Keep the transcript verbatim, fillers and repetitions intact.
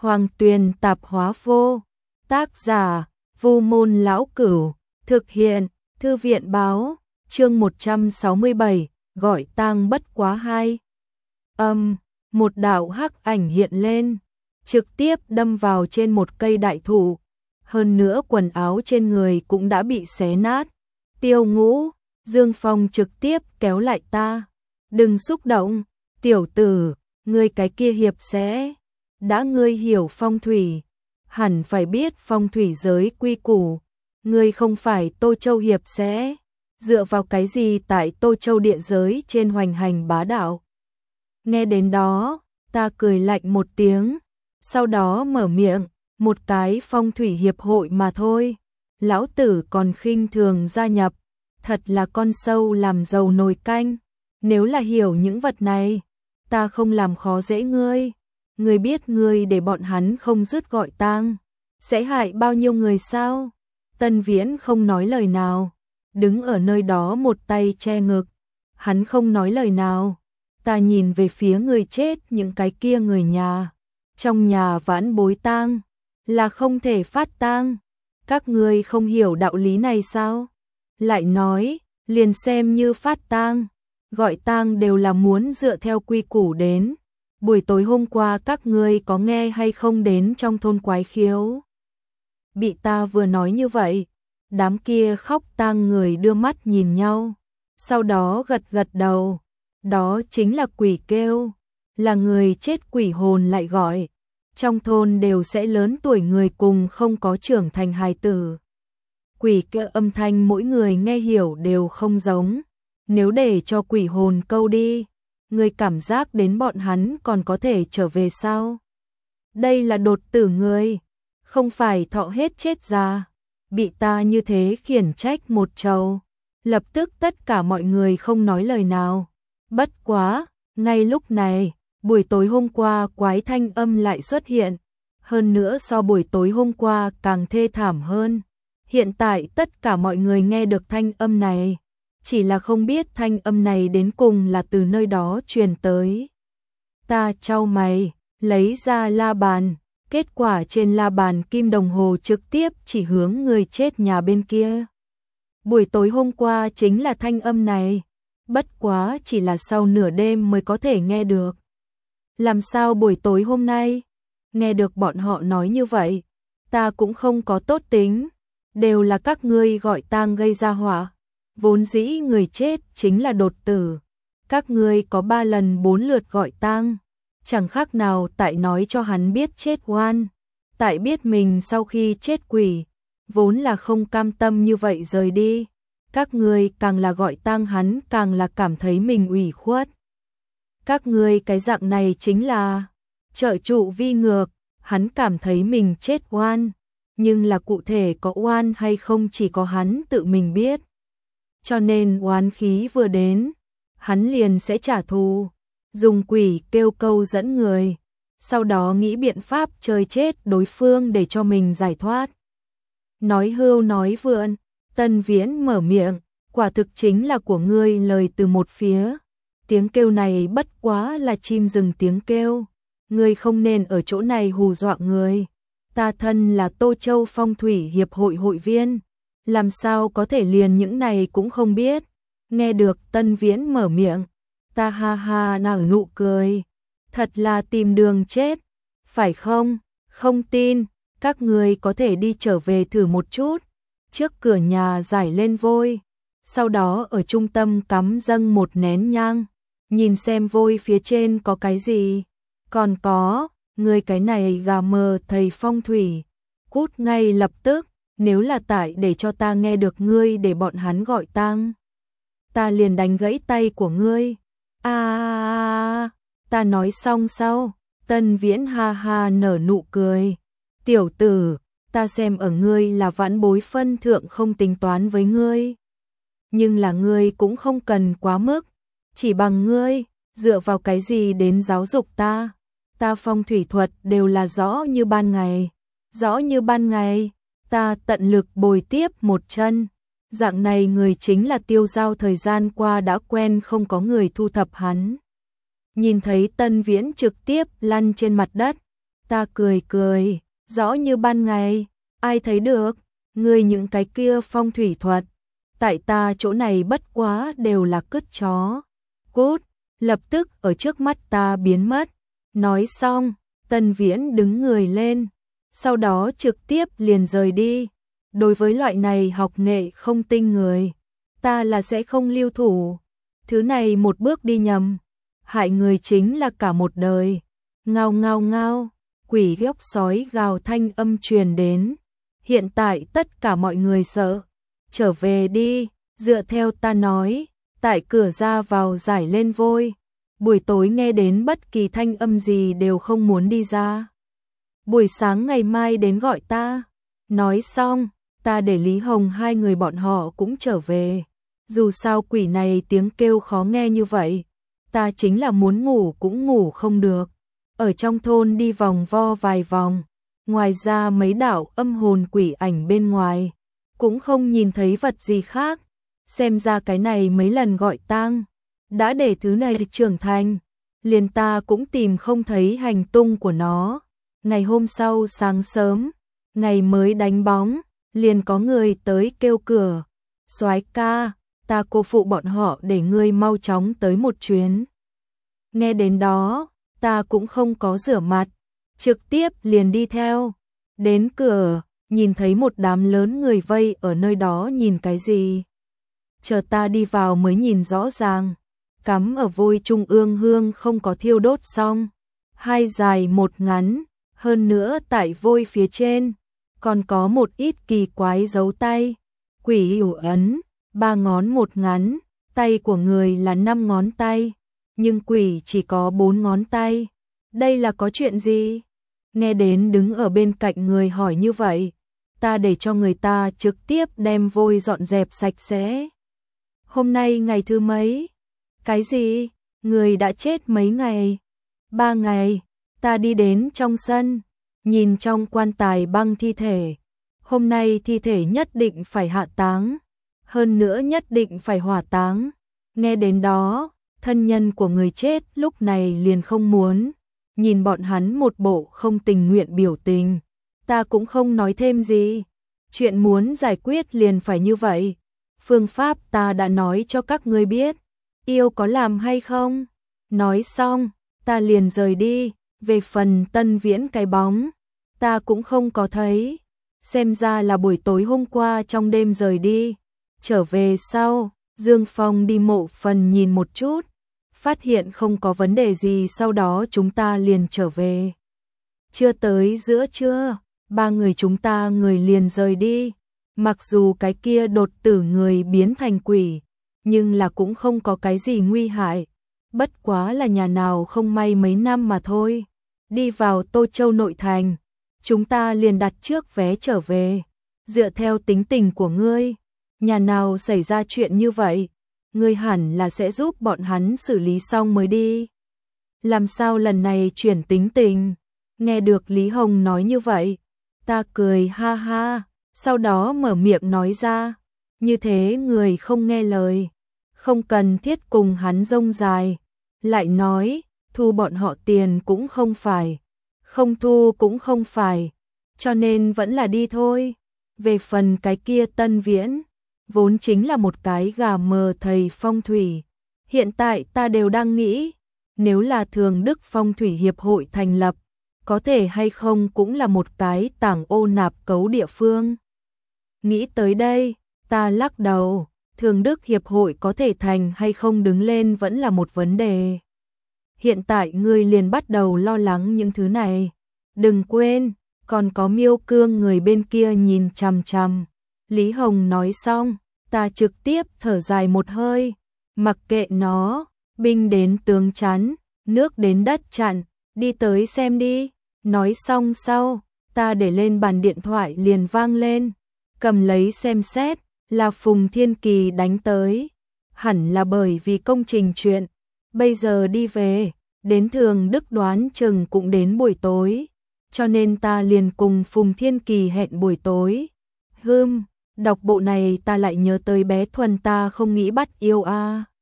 Hoàng Tuyền Tạp Hóa Vô. Tác giả Vu Môn Lão Cửu. Thực hiện Thư viện Báo. Chương một trăm sáu mươi bảy, gọi tang bất quá hai. Âm, một đạo hắc ảnh hiện lên, trực tiếp đâm vào trên một cây đại thụ, hơn nữa quần áo trên người cũng đã bị xé nát. Tiêu Ngũ, Dương Phong trực tiếp kéo lại ta. Đừng xúc động, tiểu tử, ngươi cái kia hiệp sẽ. Đã ngươi hiểu phong thủy, hẳn phải biết phong thủy giới quy củ. Ngươi không phải Tô Châu hiệp sẽ. Dựa vào cái gì tại Tô Châu địa giới trên hoành hành bá đạo? Nghe đến đó, ta cười lạnh một tiếng, sau đó mở miệng, một cái phong thủy hiệp hội mà thôi. Lão tử còn khinh thường gia nhập, thật là con sâu làm dầu nồi canh. Nếu là hiểu những vật này, ta không làm khó dễ ngươi. Ngươi biết ngươi để bọn hắn không dứt gọi tang, sẽ hại bao nhiêu người sao? Tân Viễn không nói lời nào, đứng ở nơi đó một tay che ngực. Hắn không nói lời nào. Ta nhìn về phía người chết, những cái kia người nhà. Trong nhà vãn bối tang, là không thể phát tang. Các ngươi không hiểu đạo lý này sao? Lại nói, liền xem như phát tang, gọi tang đều là muốn dựa theo quy củ đến. Buổi tối hôm qua các ngươi có nghe hay không đến trong thôn Quái Khiếu? Bị ta vừa nói như vậy, đám kia khóc tang người đưa mắt nhìn nhau, sau đó gật gật đầu. Đó chính là quỷ kêu, là người chết quỷ hồn lại gọi. Trong thôn đều sẽ lớn tuổi người cùng không có trưởng thành hài tử. Quỷ kêu âm thanh mỗi người nghe hiểu đều không giống. Nếu để cho quỷ hồn câu đi, người cảm giác đến bọn hắn còn có thể trở về sao? Đây là đột tử người, không phải thọ hết chết già. Bị ta như thế khiển trách một trầu, lập tức tất cả mọi người không nói lời nào. Bất quá, ngay lúc này, buổi tối hôm qua quái thanh âm lại xuất hiện, hơn nữa so buổi tối hôm qua càng thê thảm hơn. Hiện tại tất cả mọi người nghe được thanh âm này, chỉ là không biết thanh âm này đến cùng là từ nơi đó truyền tới. Ta chau mày, lấy ra la bàn, kết quả trên la bàn kim đồng hồ trực tiếp chỉ hướng người chết nhà bên kia. Buổi tối hôm qua chính là thanh âm này, bất quá chỉ là sau nửa đêm mới có thể nghe được. Làm sao buổi tối hôm nay nghe được bọn họ nói như vậy? Ta cũng không có tốt tính, đều là các ngươi gọi tang gây ra họa. Vốn dĩ người chết chính là đột tử, các ngươi có ba lần bốn lượt gọi tang, chẳng khác nào tại nói cho hắn biết chết oan, tại biết mình sau khi chết quỷ, vốn là không cam tâm như vậy rời đi. Các ngươi càng là gọi tang hắn càng là cảm thấy mình ủy khuất. Các ngươi cái dạng này chính là trợ trụ vi ngược, hắn cảm thấy mình chết oan, nhưng là cụ thể có oan hay không chỉ có hắn tự mình biết. Cho nên oán khí vừa đến, hắn liền sẽ trả thù, dùng quỷ kêu câu dẫn người, sau đó nghĩ biện pháp chơi chết đối phương để cho mình giải thoát. Nói hưu nói vượn, Tân Viễn mở miệng, quả thực chính là của ngươi lời từ một phía. Tiếng kêu này bất quá là chim rừng tiếng kêu, ngươi không nên ở chỗ này hù dọa người. Ta thân là Tô Châu Phong Thủy Hiệp hội hội viên, làm sao có thể liền những này cũng không biết. Nghe được Tân Viễn mở miệng, ta ha ha nở nụ cười, thật là tìm đường chết, phải không? Không tin, các ngươi có thể đi trở về thử một chút. Trước cửa nhà rải lên vôi, sau đó ở trung tâm cắm dâng một nén nhang, nhìn xem vôi phía trên có cái gì. Còn có, ngươi cái này gà mờ thầy phong thủy, cút ngay lập tức. Nếu là tại để cho ta nghe được ngươi để bọn hắn gọi tang, ta liền đánh gãy tay của ngươi. A à, ta nói xong sau, Tân Viễn ha ha nở nụ cười. Tiểu tử, ta xem ở ngươi là vãn bối phân thượng không tính toán với ngươi. Nhưng là ngươi cũng không cần quá mức, chỉ bằng ngươi, dựa vào cái gì đến giáo dục ta? Ta phong thủy thuật đều là rõ như ban ngày, rõ như ban ngày. Ta tận lực bồi tiếp một chân. Dạng này người chính là Tiêu Giao thời gian qua đã quen không có người thu thập hắn. Nhìn thấy Tân Viễn trực tiếp lăn trên mặt đất, Ta cười cười, rõ như ban ngày, ai thấy được, ngươi những cái kia phong thủy thuật, tại ta chỗ này bất quá đều là cứt chó. Cút, lập tức ở trước mắt ta biến mất. Nói xong, Tân Viễn đứng người lên, sau đó trực tiếp liền rời đi. Đối với loại này học nghệ không tinh người, ta là sẽ không lưu thủ. Thứ này một bước đi nhầm, hại người chính là cả một đời. Ngao ngao ngao, quỷ góc sói gào thanh âm truyền đến. Hiện tại tất cả mọi người sợ. Trở về đi, dựa theo ta nói, tại cửa ra vào giải lên vôi. Buổi tối nghe đến bất kỳ thanh âm gì đều không muốn đi ra. Buổi sáng ngày mai đến gọi ta. Nói xong, ta để Lý Hồng hai người bọn họ cũng trở về. Dù sao quỷ này tiếng kêu khó nghe như vậy, ta chính là muốn ngủ cũng ngủ không được. Ở trong thôn đi vòng vo vài vòng, ngoài ra mấy đạo âm hồn quỷ ảnh bên ngoài, cũng không nhìn thấy vật gì khác. Xem ra cái này mấy lần gọi tang, đã để thứ này trưởng thành, liền ta cũng tìm không thấy hành tung của nó. Ngày hôm sau sáng sớm, ngày mới đánh bóng, liền có người tới kêu cửa. Soái ca, ta cô phụ bọn họ để ngươi mau chóng tới một chuyến. Nghe đến đó, ta cũng không có rửa mặt, trực tiếp liền đi theo. Đến cửa, nhìn thấy một đám lớn người vây ở nơi đó nhìn cái gì. Chờ ta đi vào mới nhìn rõ ràng, cắm ở vôi trung ương hương không có thiêu đốt xong, hai dài một ngắn, hơn nữa tại vôi phía trên, còn có một ít kỳ quái dấu tay, quỷ hữu ấn, ba ngón một ngắn, tay của người là năm ngón tay, nhưng quỷ chỉ có bốn ngón tay. Đây là có chuyện gì? Nghe đến đứng ở bên cạnh người hỏi như vậy, ta để cho người ta trực tiếp đem vôi dọn dẹp sạch sẽ. Hôm nay ngày thứ mấy? Cái gì? Người đã chết mấy ngày? Ba ngày. Ta đi đến trong sân, nhìn trong quan tài băng thi thể. Hôm nay thi thể nhất định phải hạ táng, hơn nữa nhất định phải hỏa táng. Nghe đến đó, thân nhân của người chết lúc này liền không muốn. Nhìn bọn hắn một bộ không tình nguyện biểu tình, ta cũng không nói thêm gì. Chuyện muốn giải quyết liền phải như vậy. Phương pháp ta đã nói cho các ngươi biết, yêu có làm hay không? Nói xong, ta liền rời đi. Về phần Tân Viễn cái bóng, ta cũng không có thấy. Xem ra là buổi tối hôm qua trong đêm rời đi. Trở về sau, Dương Phong đi mộ phần nhìn một chút, phát hiện không có vấn đề gì, sau đó chúng ta liền trở về. Chưa tới giữa trưa, ba người chúng ta người liền rời đi. Mặc dù cái kia đột tử người biến thành quỷ, nhưng là cũng không có cái gì nguy hại. Bất quá là nhà nào không may mấy năm mà thôi. Đi vào Tô Châu nội thành, chúng ta liền đặt trước vé trở về. Dựa theo tính tình của ngươi, nhà nào xảy ra chuyện như vậy, ngươi hẳn là sẽ giúp bọn hắn xử lý xong mới đi. Làm sao lần này chuyển tính tình? Nghe được Lý Hồng nói như vậy, ta cười ha ha, sau đó mở miệng nói ra, như thế người không nghe lời, không cần thiết cùng hắn rông dài. Lại nói, thu bọn họ tiền cũng không phải, không thu cũng không phải, cho nên vẫn là đi thôi. Về phần cái kia Tân Viễn, vốn chính là một cái gà mờ thầy phong thủy. Hiện tại ta đều đang nghĩ, nếu là Thường Đức Phong Thủy Hiệp hội thành lập, có thể hay không cũng là một cái tảng ô nạp cấu địa phương. Nghĩ tới đây, ta lắc đầu, Thường Đức Hiệp hội có thể thành hay không đứng lên vẫn là một vấn đề. Hiện tại ngươi liền bắt đầu lo lắng những thứ này. Đừng quên, còn có Miêu Cương người bên kia nhìn chằm chằm. Lý Hồng nói xong, ta trực tiếp thở dài một hơi. Mặc kệ nó, binh đến tướng chắn, nước đến đất chặn, đi tới xem đi. Nói xong sau, ta để lên bàn điện thoại liền vang lên. Cầm lấy xem xét, là Phùng Thiên Kỳ đánh tới. Hẳn là bởi vì công trình chuyện. Bây giờ đi về, đến Thường Đức đoán chừng cũng đến buổi tối. Cho nên ta liền cùng Phùng Thiên Kỳ hẹn buổi tối. Hừm, đọc bộ này ta lại nhớ tới bé Thuần, ta không nghĩ bắt yêu a.